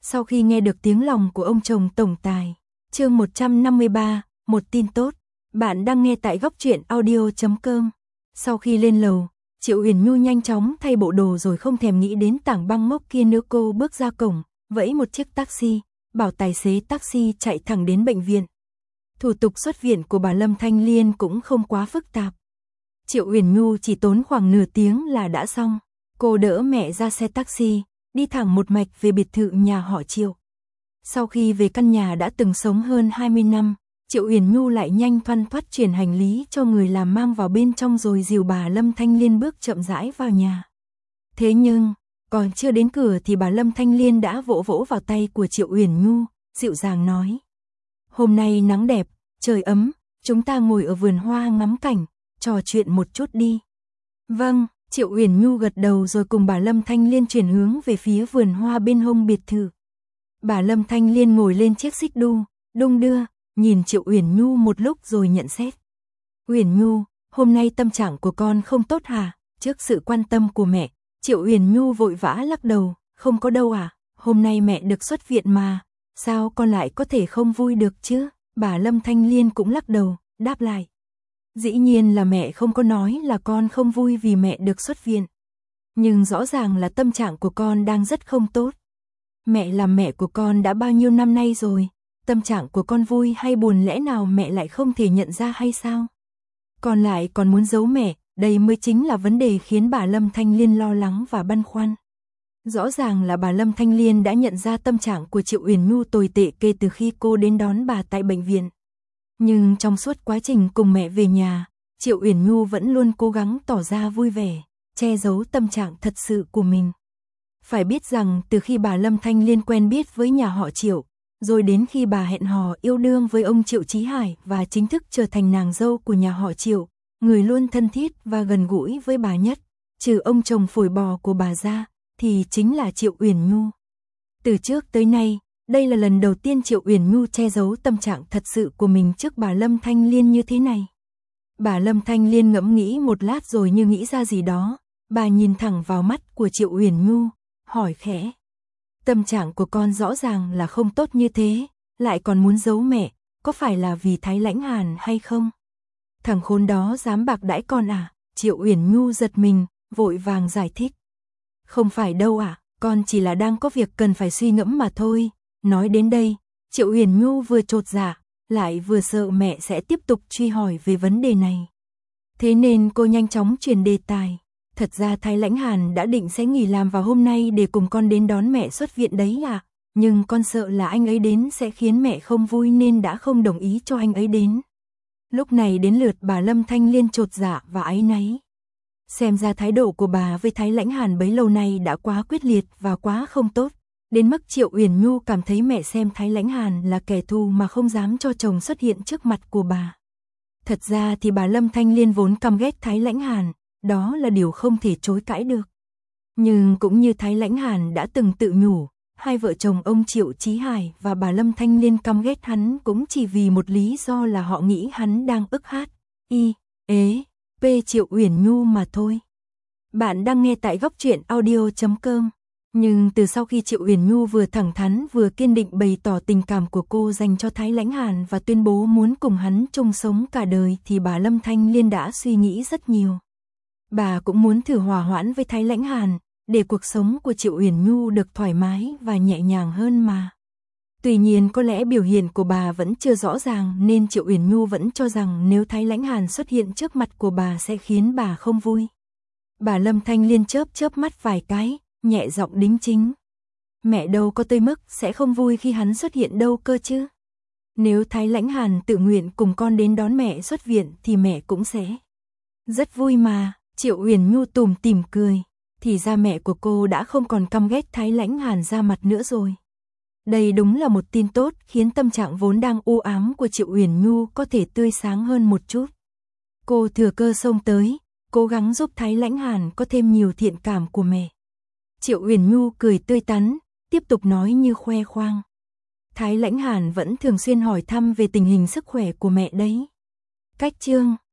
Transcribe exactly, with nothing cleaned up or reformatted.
Sau khi nghe được tiếng lòng của ông chồng tổng tài, chương một trăm năm mươi ba, một tin tốt, bạn đang nghe tại góc truyện audio chấm com. Sau khi lên lầu, Triệu Uyển Nhu nhanh chóng thay bộ đồ rồi không thèm nghĩ đến tảng băng ngốc kia nữa, cô bước ra cổng, vẫy một chiếc taxi, bảo tài xế taxi chạy thẳng đến bệnh viện. Thủ tục xuất viện của bà Lâm Thanh Liên cũng không quá phức tạp. Triệu Uyển Nhu chỉ tốn khoảng nửa tiếng là đã xong. Cô đỡ mẹ ra xe taxi, đi thẳng một mạch về biệt thự nhà họ Triệu. Sau khi về căn nhà đã từng sống hơn hai mươi năm, Triệu Uyển Nhu lại nhanh thoăn thoắt chuyển hành lý cho người làm mang vào bên trong rồi dìu bà Lâm Thanh Liên bước chậm rãi vào nhà. Thế nhưng, còn chưa đến cửa thì bà Lâm Thanh Liên đã vỗ vỗ vào tay của Triệu Uyển Nhu, dịu dàng nói: "Hôm nay nắng đẹp, trời ấm, chúng ta ngồi ở vườn hoa ngắm cảnh, trò chuyện một chút đi." "Vâng." Triệu Uyển Nhu gật đầu rồi cùng bà Lâm Thanh Liên chuyển hướng về phía vườn hoa bên hông biệt thự. Bà Lâm Thanh Liên ngồi lên chiếc xích đu, đung đưa, nhìn Triệu Uyển Nhu một lúc rồi nhận xét: "Uyển Nhu, hôm nay tâm trạng của con không tốt hả?" Trước sự quan tâm của mẹ, Triệu Uyển Nhu vội vã lắc đầu: "Không có đâu à, hôm nay mẹ được xuất viện mà, sao con lại có thể không vui được chứ?" Bà Lâm Thanh Liên cũng lắc đầu, đáp lại: "Dĩ nhiên là mẹ không có nói là con không vui vì mẹ được xuất viện. Nhưng rõ ràng là tâm trạng của con đang rất không tốt. Mẹ làm mẹ của con đã bao nhiêu năm nay rồi, tâm trạng của con vui hay buồn lẽ nào mẹ lại không thể nhận ra hay sao? Con lại còn muốn giấu mẹ, đây mới chính là vấn đề khiến bà Lâm Thanh Liên lo lắng và băn khoăn." Rõ ràng là bà Lâm Thanh Liên đã nhận ra tâm trạng của Triệu Uyển Nhu tồi tệ kể từ khi cô đến đón bà tại bệnh viện. Nhưng trong suốt quá trình cùng mẹ về nhà, Triệu Uyển Nhu vẫn luôn cố gắng tỏ ra vui vẻ, che giấu tâm trạng thật sự của mình. Phải biết rằng từ khi bà Lâm Thanh Liên quen biết với nhà họ Triệu, rồi đến khi bà hẹn hò yêu đương với ông Triệu Chí Hải và chính thức trở thành nàng dâu của nhà họ Triệu, người luôn thân thiết và gần gũi với bà nhất, trừ ông chồng phổi bò của bà ra, thì chính là Triệu Uyển Nhu. Từ trước tới nay, đây là lần đầu tiên Triệu Uyển Nhu che giấu tâm trạng thật sự của mình trước bà Lâm Thanh Liên như thế này. Bà Lâm Thanh Liên ngẫm nghĩ một lát rồi như nghĩ ra gì đó, bà nhìn thẳng vào mắt của Triệu Uyển Nhu, hỏi khẽ: "Tâm trạng của con rõ ràng là không tốt như thế, lại còn muốn giấu mẹ, có phải là vì Thái Lãnh Hàn hay không? Thằng khốn đó dám bạc đãi con à?" Triệu Uyển Nhu giật mình, vội vàng giải thích: "Không phải đâu ạ, à, con chỉ là đang có việc cần phải suy ngẫm mà thôi." Nói đến đây, Triệu Uyển Nhu vừa chột dạ, lại vừa sợ mẹ sẽ tiếp tục truy hỏi về vấn đề này. Thế nên cô nhanh chóng chuyển đề tài: "Thật ra Thái Lãnh Hàn đã định sẽ nghỉ làm vào hôm nay để cùng con đến đón mẹ xuất viện đấy à, nhưng con sợ là anh ấy đến sẽ khiến mẹ không vui nên đã không đồng ý cho anh ấy đến." Lúc này đến lượt bà Lâm Thanh Liên chột dạ và áy náy. Xem ra thái độ của bà với Thái Lãnh Hàn bấy lâu nay đã quá quyết liệt và quá không tốt, đến mức Triệu Uyển Nhu cảm thấy mẹ xem Thái Lãnh Hàn là kẻ thù mà không dám cho chồng xuất hiện trước mặt của bà. Thật ra thì bà Lâm Thanh Liên vốn căm ghét Thái Lãnh Hàn, đó là điều không thể chối cãi được. Nhưng cũng như Thái Lãnh Hàn đã từng tự nhủ, hai vợ chồng ông Triệu Chí Hải và bà Lâm Thanh Liên căm ghét hắn cũng chỉ vì một lý do là họ nghĩ hắn đang ức hát, y, ế, p Triệu Uyển Nhu mà thôi. Bạn đang nghe tại góc truyện audio chấm com. Nhưng từ sau khi Triệu Uyển Nhu vừa thẳng thắn vừa kiên định bày tỏ tình cảm của cô dành cho Thái Lãnh Hàn và tuyên bố muốn cùng hắn chung sống cả đời thì bà Lâm Thanh Liên đã suy nghĩ rất nhiều. Bà cũng muốn thử hòa hoãn với Thái Lãnh Hàn, để cuộc sống của Triệu Uyển Nhu được thoải mái và nhẹ nhàng hơn mà. Tuy nhiên có lẽ biểu hiện của bà vẫn chưa rõ ràng nên Triệu Uyển Nhu vẫn cho rằng nếu Thái Lãnh Hàn xuất hiện trước mặt của bà sẽ khiến bà không vui. Bà Lâm Thanh Liên chớp chớp mắt vài cái, nhẹ giọng đính chính: "Mẹ đâu có tới mức sẽ không vui khi hắn xuất hiện đâu cơ chứ. Nếu Thái Lãnh Hàn tự nguyện cùng con đến đón mẹ xuất viện thì mẹ cũng sẽ rất vui mà." Triệu Uyển Nhu tủm tỉm cười, thì ra mẹ của cô đã không còn căm ghét Thái Lãnh Hàn ra mặt nữa rồi. Đây đúng là một tin tốt khiến tâm trạng vốn đang u ám của Triệu Uyển Nhu có thể tươi sáng hơn một chút. Cô thừa cơ xông tới, cố gắng giúp Thái Lãnh Hàn có thêm nhiều thiện cảm của mẹ. Triệu Uyển Nhu cười tươi tắn, tiếp tục nói như khoe khoang: "Thái Lãnh Hàn vẫn thường xuyên hỏi thăm về tình hình sức khỏe của mẹ đấy. Cách chương